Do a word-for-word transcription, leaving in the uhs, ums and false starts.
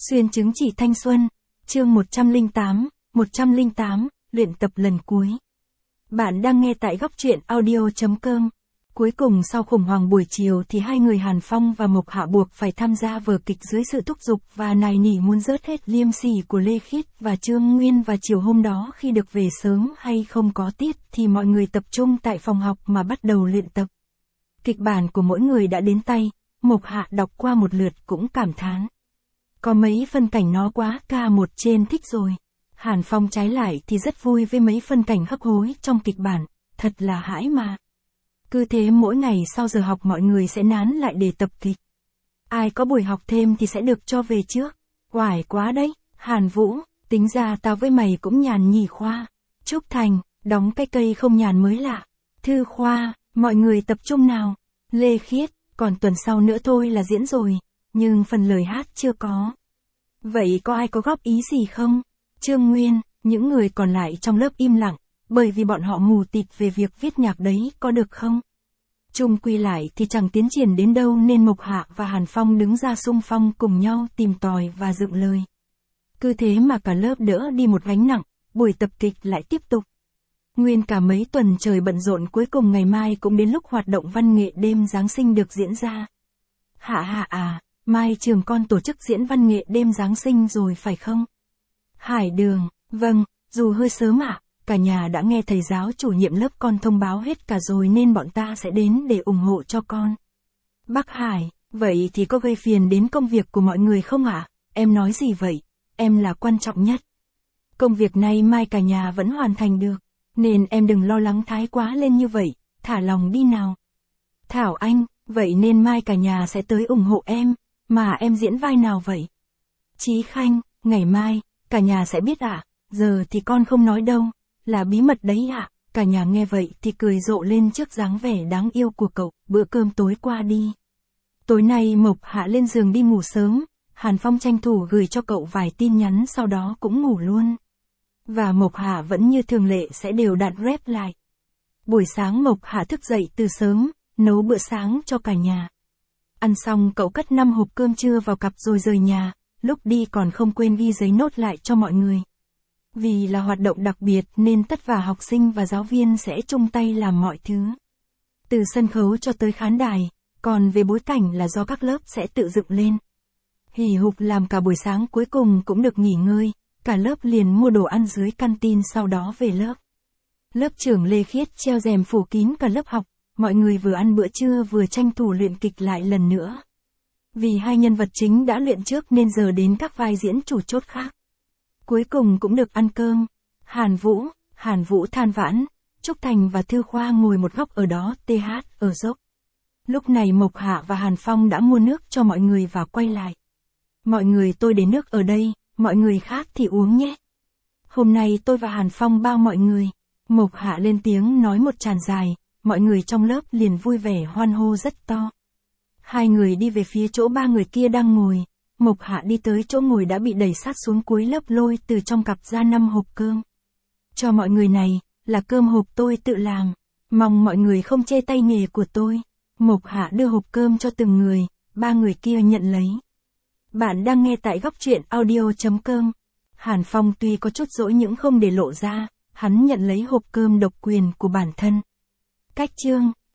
Xuyên chứng chỉ thanh xuân, chương một trăm lẻ tám, một trăm lẻ tám, luyện tập lần cuối. Bạn đang nghe tại góc truyện audio chấm com. Cuối cùng sau khủng hoảng buổi chiều thì hai người Hàn Phong và Mộc Hạ buộc phải tham gia vở kịch dưới sự thúc giục và nài nỉ muốn rớt hết liêm sỉ của Lê Khiết và Trương Nguyên, và chiều hôm đó khi được về sớm hay không có tiết thì mọi người tập trung tại phòng học mà bắt đầu luyện tập. Kịch bản của mỗi người đã đến tay, Mộc Hạ đọc qua một lượt cũng cảm thán. Có mấy phân cảnh nó quá ca một trên thích rồi. Hàn Phong trái lại thì rất vui với mấy phân cảnh hấp hối trong kịch bản, thật là hãi mà. Cứ thế mỗi ngày sau giờ học mọi người sẽ nán lại để tập kịch. Ai có buổi học thêm thì sẽ được cho về trước. Oải quá đấy, Hàn Vũ, tính ra tao với mày cũng nhàn nhỉ Khoa. Trúc Thành, đóng cái cây không nhàn mới lạ. Thư Khoa, mọi người tập trung nào. Lê Khiết, còn tuần sau nữa thôi là diễn rồi, nhưng phần lời hát chưa có. Vậy có ai có góp ý gì không? Trương Nguyên, những người còn lại trong lớp im lặng, bởi vì bọn họ mù tịt về việc viết nhạc đấy, có được không? Chung quy lại thì chẳng tiến triển đến đâu nên Mộc Hạ và Hàn Phong đứng ra xung phong cùng nhau tìm tòi và dựng lời. Cứ thế mà cả lớp đỡ đi một gánh nặng, buổi tập kịch lại tiếp tục. Nguyên cả mấy tuần trời bận rộn, cuối cùng ngày mai cũng đến lúc hoạt động văn nghệ đêm Giáng sinh được diễn ra. Hạ hạ à, mai trường con tổ chức diễn văn nghệ đêm Giáng sinh rồi phải không? Hải Đường, vâng, dù hơi sớm ạ, cả nhà đã nghe thầy giáo chủ nhiệm lớp con thông báo hết cả rồi nên bọn ta sẽ đến để ủng hộ cho con. Bắc Hải, vậy thì có gây phiền đến công việc của mọi người không ạ? Em nói gì vậy? Em là quan trọng nhất. Công việc này mai cả nhà vẫn hoàn thành được, nên em đừng lo lắng thái quá lên như vậy, thả lòng đi nào. Thảo Anh, vậy nên mai cả nhà sẽ tới ủng hộ em, mà em diễn vai nào vậy? Chí Khanh, ngày mai, cả nhà sẽ biết ạ, à? Giờ thì con không nói đâu, là bí mật đấy ạ. À? Cả nhà nghe vậy thì cười rộ lên trước dáng vẻ đáng yêu của cậu. Bữa cơm tối qua đi. Tối nay Mộc Hạ lên giường đi ngủ sớm, Hàn Phong tranh thủ gửi cho cậu vài tin nhắn sau đó cũng ngủ luôn. Và Mộc Hạ vẫn như thường lệ sẽ đều đặn rep lại. Buổi sáng Mộc Hạ thức dậy từ sớm, nấu bữa sáng cho cả nhà. Ăn xong cậu cất năm hộp cơm trưa vào cặp rồi rời nhà, lúc đi còn không quên ghi giấy nốt lại cho mọi người. Vì là hoạt động đặc biệt nên tất cả học sinh và giáo viên sẽ chung tay làm mọi thứ. Từ sân khấu cho tới khán đài, còn về bối cảnh là do các lớp sẽ tự dựng lên. Hì hục làm cả buổi sáng, cuối cùng cũng được nghỉ ngơi, cả lớp liền mua đồ ăn dưới canteen sau đó về lớp. Lớp trưởng Lê Khiết treo rèm phủ kín cả lớp học, mọi người vừa ăn bữa trưa vừa tranh thủ luyện kịch lại lần nữa. Vì hai nhân vật chính đã luyện trước nên giờ đến các vai diễn chủ chốt khác. Cuối cùng cũng được ăn cơm. Hàn Vũ, Hàn Vũ than vãn, Trúc Thành và Thư Khoa ngồi một góc ở đó tê hát ở dốc. Lúc này Mộc Hạ và Hàn Phong đã mua nước cho mọi người và quay lại. Mọi người, tôi để nước ở đây, mọi người khác thì uống nhé. Hôm nay tôi và Hàn Phong bao mọi người. Mộc Hạ lên tiếng nói một tràng dài, mọi người trong lớp liền vui vẻ hoan hô rất to. Hai người đi về phía chỗ ba người kia đang ngồi. Mộc Hạ đi tới chỗ ngồi đã bị đẩy sát xuống cuối lớp, lôi từ trong cặp ra năm hộp cơm. Cho mọi người này, là cơm hộp tôi tự làm. Mong mọi người không chê tay nghề của tôi. Mộc Hạ đưa hộp cơm cho từng người, ba người kia nhận lấy. Bạn đang nghe tại góc truyện audio chấm com. Hàn Phong tuy có chút dỗi nhưng không để lộ ra, hắn nhận lấy hộp cơm độc quyền của bản thân. Cách chương,